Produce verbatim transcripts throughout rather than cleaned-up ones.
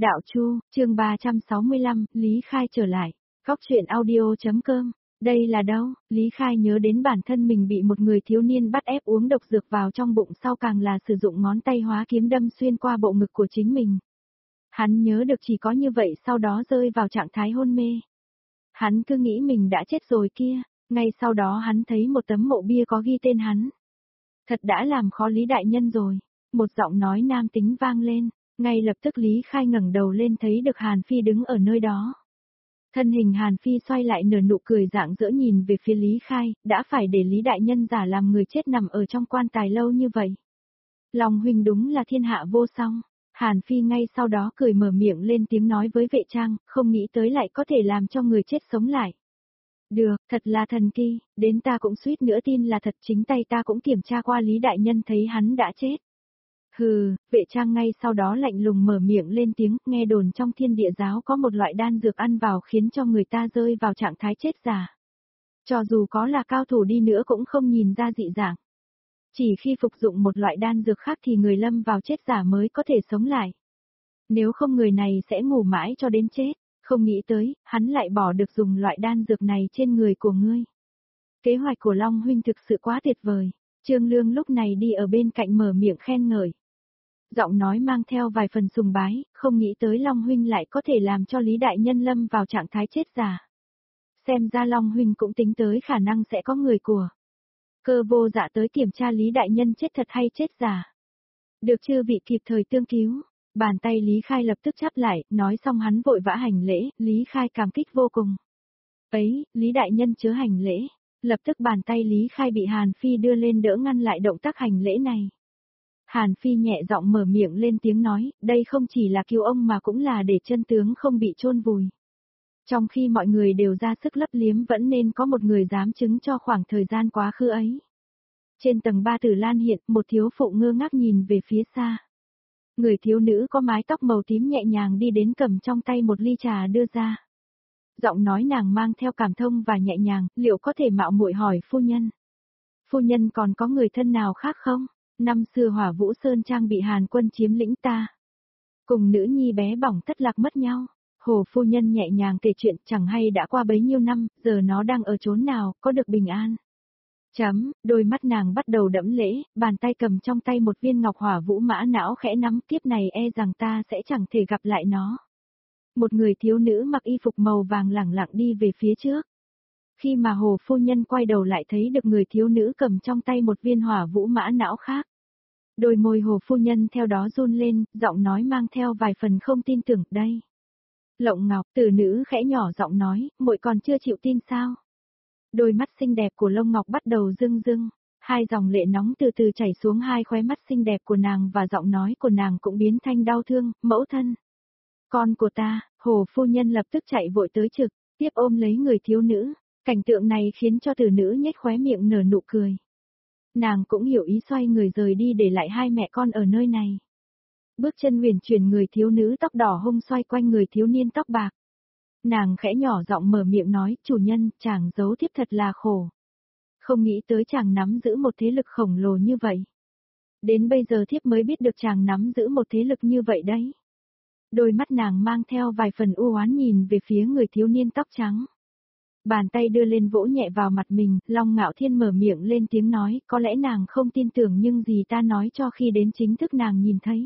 Đạo Chu, chương ba trăm sáu mươi lăm, Lý Khai trở lại. Góc truyện audio.com. Đây là đâu? Lý Khai nhớ đến bản thân mình bị một người thiếu niên bắt ép uống độc dược vào trong bụng, sau càng là sử dụng ngón tay hóa kiếm đâm xuyên qua bộ ngực của chính mình. Hắn nhớ được chỉ có như vậy sau đó rơi vào trạng thái hôn mê. Hắn cứ nghĩ mình đã chết rồi kia, ngay sau đó hắn thấy một tấm mộ bia có ghi tên hắn. Thật đã làm khó Lý đại nhân rồi. Một giọng nói nam tính vang lên. Ngay lập tức Lý Khai ngẩng đầu lên thấy được Hàn Phi đứng ở nơi đó. Thân hình Hàn Phi xoay lại nở nụ cười rạng rỡ nhìn về phía Lý Khai, đã phải để Lý đại nhân giả làm người chết nằm ở trong quan tài lâu như vậy. Long huynh đúng là thiên hạ vô song. Hàn Phi ngay sau đó cười mở miệng lên tiếng nói với vệ trang, không nghĩ tới lại có thể làm cho người chết sống lại. Được, thật là thần kỳ, đến ta cũng suýt nữa tin là thật, chính tay ta cũng kiểm tra qua Lý đại nhân thấy hắn đã chết. Hừ, vệ trang ngay sau đó lạnh lùng mở miệng lên tiếng, nghe đồn trong thiên địa giáo có một loại đan dược ăn vào khiến cho người ta rơi vào trạng thái chết giả. Cho dù có là cao thủ đi nữa cũng không nhìn ra dị dạng. Chỉ khi phục dụng một loại đan dược khác thì người lâm vào chết giả mới có thể sống lại. Nếu không người này sẽ ngủ mãi cho đến chết, không nghĩ tới, hắn lại bỏ được dùng loại đan dược này trên người của ngươi. Kế hoạch của Long huynh thực sự quá tuyệt vời. Trương Lương lúc này đi ở bên cạnh mở miệng khen ngợi. Giọng nói mang theo vài phần sùng bái, không nghĩ tới Long huynh lại có thể làm cho Lý đại nhân lâm vào trạng thái chết giả. Xem ra Long huynh cũng tính tới khả năng sẽ có người của Cơ Vô Dạ tới kiểm tra Lý đại nhân chết thật hay chết giả. Được chư vị kịp thời tương cứu. Bàn tay Lý Khai lập tức chắp lại, nói xong hắn vội vã hành lễ, Lý Khai cảm kích vô cùng. Ấy, Lý đại nhân chớ hành lễ. Lập tức bàn tay Lý Khai bị Hàn Phi đưa lên đỡ ngăn lại động tác hành lễ này. Hàn Phi nhẹ giọng mở miệng lên tiếng nói, đây không chỉ là cứu ông mà cũng là để chân tướng không bị chôn vùi. Trong khi mọi người đều ra sức lấp liếm vẫn nên có một người dám chứng cho khoảng thời gian quá khứ ấy. Trên tầng ba Tử Lan hiện, một thiếu phụ ngơ ngác nhìn về phía xa. Người thiếu nữ có mái tóc màu tím nhẹ nhàng đi đến cầm trong tay một ly trà đưa ra. Giọng nói nàng mang theo cảm thông và nhẹ nhàng, liệu có thể mạo muội hỏi phu nhân? Phu nhân còn có người thân nào khác không? Năm xưa Hỏa Vũ Sơn Trang bị Hàn Quân chiếm lĩnh ta. Cùng nữ nhi bé bỏng thất lạc mất nhau. Hồ phu nhân nhẹ nhàng kể chuyện, chẳng hay đã qua bấy nhiêu năm, giờ nó đang ở chốn nào, có được bình an. Chấm, đôi mắt nàng bắt đầu đẫm lễ, bàn tay cầm trong tay một viên ngọc hỏa vũ mã não khẽ nắm, kiếp này e rằng ta sẽ chẳng thể gặp lại nó. Một người thiếu nữ mặc y phục màu vàng lẳng lặng đi về phía trước. Khi mà Hồ phu nhân quay đầu lại thấy được người thiếu nữ cầm trong tay một viên hỏa vũ mã não khác. Đôi môi Hồ phu nhân theo đó run lên, giọng nói mang theo vài phần không tin tưởng, đây. Lộng Ngọc, tử nữ khẽ nhỏ giọng nói, muội còn chưa chịu tin sao? Đôi mắt xinh đẹp của Lông Ngọc bắt đầu rưng rưng, hai dòng lệ nóng từ từ chảy xuống hai khóe mắt xinh đẹp của nàng và giọng nói của nàng cũng biến thành đau thương, mẫu thân. Con của ta, Hồ phu nhân lập tức chạy vội tới trực, tiếp ôm lấy người thiếu nữ, cảnh tượng này khiến cho tử nữ nhếch khóe miệng nở nụ cười. Nàng cũng hiểu ý xoay người rời đi để lại hai mẹ con ở nơi này. Bước chân huyền chuyển người thiếu nữ tóc đỏ hung xoay quanh người thiếu niên tóc bạc. Nàng khẽ nhỏ giọng mở miệng nói, chủ nhân, chàng giấu thiếp thật là khổ. Không nghĩ tới chàng nắm giữ một thế lực khổng lồ như vậy. Đến bây giờ thiếp mới biết được chàng nắm giữ một thế lực như vậy đấy. Đôi mắt nàng mang theo vài phần u oán nhìn về phía người thiếu niên tóc trắng. Bàn tay đưa lên vỗ nhẹ vào mặt mình, Long Ngạo Thiên mở miệng lên tiếng nói, có lẽ nàng không tin tưởng nhưng gì ta nói cho khi đến chính thức nàng nhìn thấy.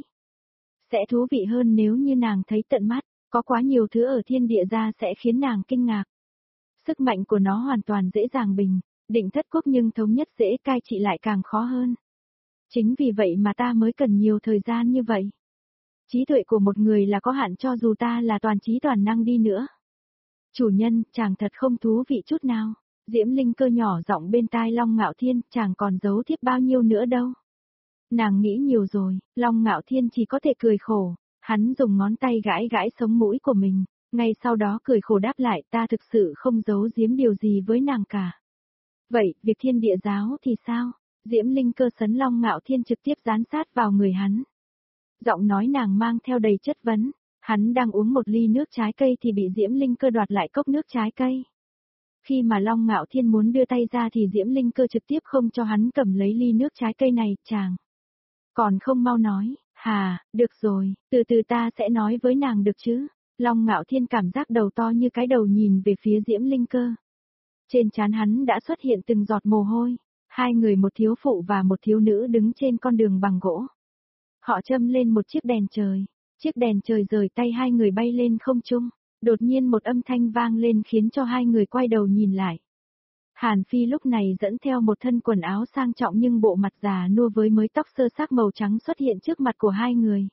Sẽ thú vị hơn nếu như nàng thấy tận mắt, có quá nhiều thứ ở thiên địa ra sẽ khiến nàng kinh ngạc. Sức mạnh của nó hoàn toàn dễ dàng bình, định thất quốc nhưng thống nhất dễ cai trị lại càng khó hơn. Chính vì vậy mà ta mới cần nhiều thời gian như vậy. Trí tuệ của một người là có hạn cho dù ta là toàn trí toàn năng đi nữa. Chủ nhân, chàng thật không thú vị chút nào. Diễm Linh Cơ nhỏ giọng bên tai Long Ngạo Thiên, chàng còn giấu thiếp bao nhiêu nữa đâu. Nàng nghĩ nhiều rồi, Long Ngạo Thiên chỉ có thể cười khổ. Hắn dùng ngón tay gãi gãi sống mũi của mình, ngay sau đó cười khổ đáp lại, ta thực sự không giấu giếm điều gì với nàng cả. Vậy, việc thiên địa giáo thì sao? Diễm Linh Cơ sấn Long Ngạo Thiên trực tiếp dán sát vào người hắn. Giọng nói nàng mang theo đầy chất vấn, hắn đang uống một ly nước trái cây thì bị Diễm Linh Cơ đoạt lại cốc nước trái cây. Khi mà Long Ngạo Thiên muốn đưa tay ra thì Diễm Linh Cơ trực tiếp không cho hắn cầm lấy ly nước trái cây này, chàng. Còn không mau nói, Hà, được rồi, từ từ ta sẽ nói với nàng được chứ. Long Ngạo Thiên cảm giác đầu to như cái đầu nhìn về phía Diễm Linh Cơ. Trên trán hắn đã xuất hiện từng giọt mồ hôi. Hai người một thiếu phụ và một thiếu nữ đứng trên con đường bằng gỗ. Họ châm lên một chiếc đèn trời. Chiếc đèn trời rời tay hai người bay lên không trung. Đột nhiên một âm thanh vang lên khiến cho hai người quay đầu nhìn lại. Hàn Phi lúc này dẫn theo một thân quần áo sang trọng nhưng bộ mặt già nua với mớ tóc sơ xác màu trắng xuất hiện trước mặt của hai người.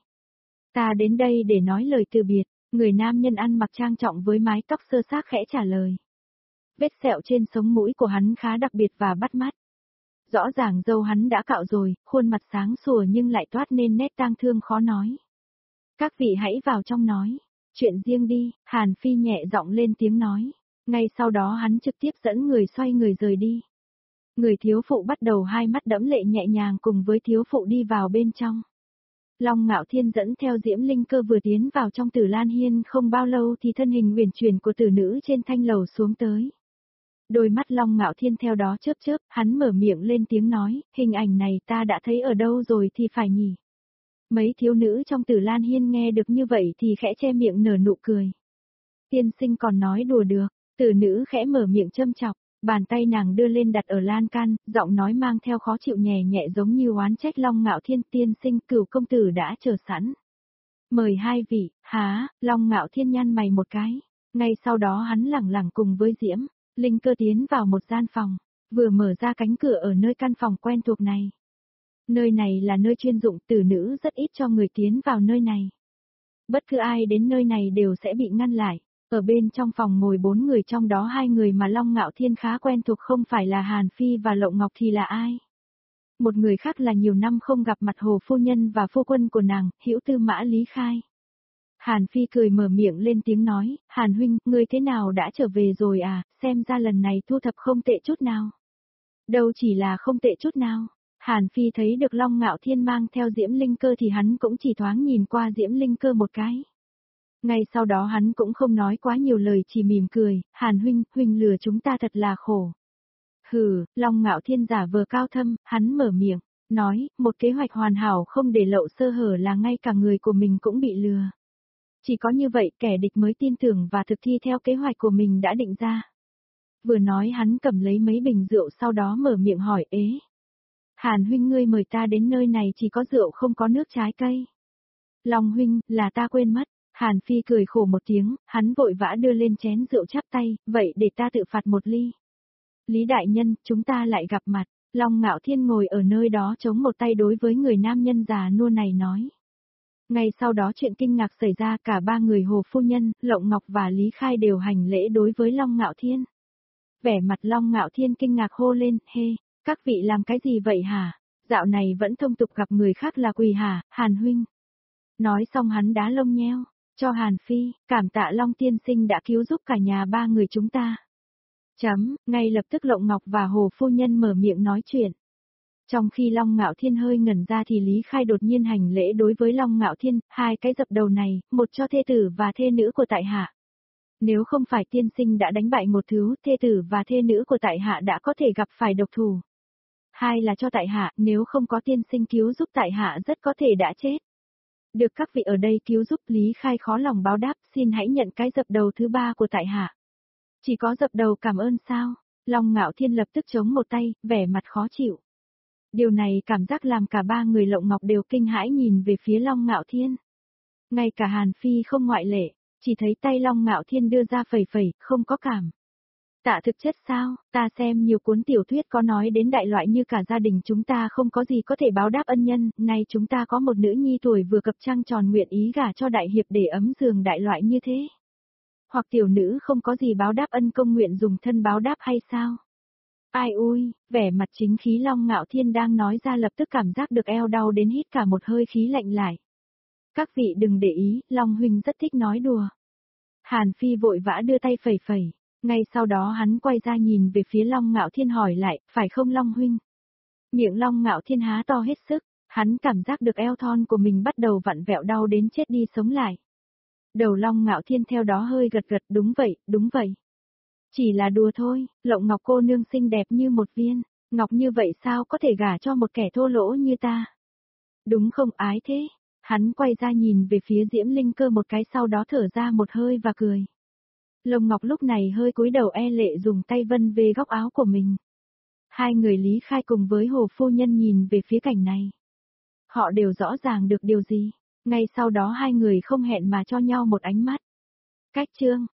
Ta đến đây để nói lời từ biệt, người nam nhân ăn mặc trang trọng với mái tóc sơ xác khẽ trả lời. Vết sẹo trên sống mũi của hắn khá đặc biệt và bắt mắt. Rõ ràng râu hắn đã cạo rồi, khuôn mặt sáng sủa nhưng lại toát nên nét tang thương khó nói. Các vị hãy vào trong nói, chuyện riêng đi, Hàn Phi nhẹ giọng lên tiếng nói. Ngay sau đó hắn trực tiếp dẫn người xoay người rời đi. Người thiếu phụ bắt đầu hai mắt đẫm lệ nhẹ nhàng cùng với thiếu phụ đi vào bên trong. Long Ngạo Thiên dẫn theo Diễm Linh Cơ vừa tiến vào trong Tử Lan Hiên không bao lâu thì thân hình huyền chuyển của tử nữ trên thanh lầu xuống tới. Đôi mắt Long Ngạo Thiên theo đó chớp chớp, hắn mở miệng lên tiếng nói, hình ảnh này ta đã thấy ở đâu rồi thì phải nhỉ. Mấy thiếu nữ trong Tử Lan Hiên nghe được như vậy thì khẽ che miệng nở nụ cười. Tiên sinh còn nói đùa được, tử nữ khẽ mở miệng châm chọc, bàn tay nàng đưa lên đặt ở lan can, giọng nói mang theo khó chịu nhẹ nhẹ giống như oán trách Long Ngạo Thiên. Tiên sinh, cửu công tử đã chờ sẵn. Mời hai vị. Há, Long Ngạo Thiên nhăn mày một cái. Ngay sau đó hắn lẳng lặng cùng với Diễm Linh Cơ tiến vào một gian phòng, vừa mở ra cánh cửa ở nơi căn phòng quen thuộc này. Nơi này là nơi chuyên dụng, tử nữ rất ít cho người tiến vào nơi này. Bất cứ ai đến nơi này đều sẽ bị ngăn lại. Ở bên trong phòng ngồi bốn người, trong đó hai người mà Long Ngạo Thiên khá quen thuộc không phải là Hàn Phi và Lộng Ngọc thì là ai? Một người khác là nhiều năm không gặp mặt Hồ phu nhân và phu quân của nàng, Hữu Tư Mã Lý Khai. Hàn Phi cười mở miệng lên tiếng nói, Hàn huynh, ngươi thế nào đã trở về rồi à, xem ra lần này thu thập không tệ chút nào. Đâu chỉ là không tệ chút nào. Hàn Phi thấy được Long Ngạo Thiên mang theo Diễm Linh Cơ thì hắn cũng chỉ thoáng nhìn qua Diễm Linh Cơ một cái. Ngay sau đó hắn cũng không nói quá nhiều lời, chỉ mỉm cười, Hàn huynh, huynh lừa chúng ta thật là khổ. Hừ, Long Ngạo Thiên giả vờ cao thâm, hắn mở miệng, nói, một kế hoạch hoàn hảo không để lộ sơ hở là ngay cả người của mình cũng bị lừa. Chỉ có như vậy kẻ địch mới tin tưởng và thực thi theo kế hoạch của mình đã định ra. Vừa nói hắn cầm lấy mấy bình rượu sau đó mở miệng hỏi ế. Hàn huynh, ngươi mời ta đến nơi này chỉ có rượu không có nước trái cây. Long huynh, là ta quên mất. Hàn Phi cười khổ một tiếng, hắn vội vã đưa lên chén rượu chắp tay, vậy để ta tự phạt một ly. Lý đại nhân, chúng ta lại gặp mặt. Long Ngạo Thiên ngồi ở nơi đó chống một tay đối với người nam nhân già nua này nói. Ngay sau đó chuyện kinh ngạc xảy ra, cả ba người Hồ phu nhân, Lộng Ngọc và Lý Khai đều hành lễ đối với Long Ngạo Thiên. Vẻ mặt Long Ngạo Thiên kinh ngạc hô lên, hê, các vị làm cái gì vậy hả? Dạo này vẫn thông tục gặp người khác là quỳ hả, Hàn huynh. Nói xong hắn đá lông nheo. Cho Hàn Phi, cảm tạ Long tiên sinh đã cứu giúp cả nhà ba người chúng ta. Chấm, ngay lập tức Lộng Ngọc và Hồ phu nhân mở miệng nói chuyện. Trong khi Long Ngạo Thiên hơi ngẩn ra thì Lý Khai đột nhiên hành lễ đối với Long Ngạo Thiên, hai cái dập đầu này, một cho thê tử và thê nữ của tại hạ. Nếu không phải tiên sinh đã đánh bại một thứ, thê tử và thê nữ của tại hạ đã có thể gặp phải độc thủ. Hai là cho tại hạ, nếu không có tiên sinh cứu giúp tại hạ rất có thể đã chết. Được các vị ở đây cứu giúp, Lý Khai khó lòng báo đáp, xin hãy nhận cái dập đầu thứ ba của tại hạ. Chỉ có dập đầu cảm ơn sao? Long Ngạo Thiên lập tức chống một tay, vẻ mặt khó chịu. Điều này cảm giác làm cả ba người Lộng Ngọc đều kinh hãi nhìn về phía Long Ngạo Thiên. Ngay cả Hàn Phi không ngoại lệ, chỉ thấy tay Long Ngạo Thiên đưa ra phẩy phẩy, không có cảm. Tạ thực chất sao, ta xem nhiều cuốn tiểu thuyết có nói đến đại loại như cả gia đình chúng ta không có gì có thể báo đáp ân nhân, nay chúng ta có một nữ nhi tuổi vừa cập trăng tròn nguyện ý gả cho đại hiệp để ấm giường đại loại như thế. Hoặc tiểu nữ không có gì báo đáp ân công nguyện dùng thân báo đáp hay sao? Ai ui, vẻ mặt chính khí Long Ngạo Thiên đang nói ra lập tức cảm giác được eo đau đến hít cả một hơi khí lạnh lại. Các vị đừng để ý, Long huynh rất thích nói đùa. Hàn Phi vội vã đưa tay phẩy phẩy. Ngay sau đó hắn quay ra nhìn về phía Long Ngạo Thiên hỏi lại, phải không Long huynh? Miệng Long Ngạo Thiên há to hết sức, hắn cảm giác được eo thon của mình bắt đầu vặn vẹo đau đến chết đi sống lại. Đầu Long Ngạo Thiên theo đó hơi gật gật, đúng vậy, đúng vậy. Chỉ là đùa thôi, Lộng Ngọc cô nương xinh đẹp như một viên, ngọc như vậy sao có thể gả cho một kẻ thô lỗ như ta? Đúng không ái thế? Hắn quay ra nhìn về phía Diễm Linh Cơ một cái sau đó thở ra một hơi và cười. Lồng Ngọc lúc này hơi cúi đầu e lệ dùng tay vân về góc áo của mình. Hai người Lý Khai cùng với Hồ Phu Nhân nhìn về phía cảnh này. Họ đều rõ ràng được điều gì. Ngay sau đó hai người không hẹn mà cho nhau một ánh mắt. Cách chương.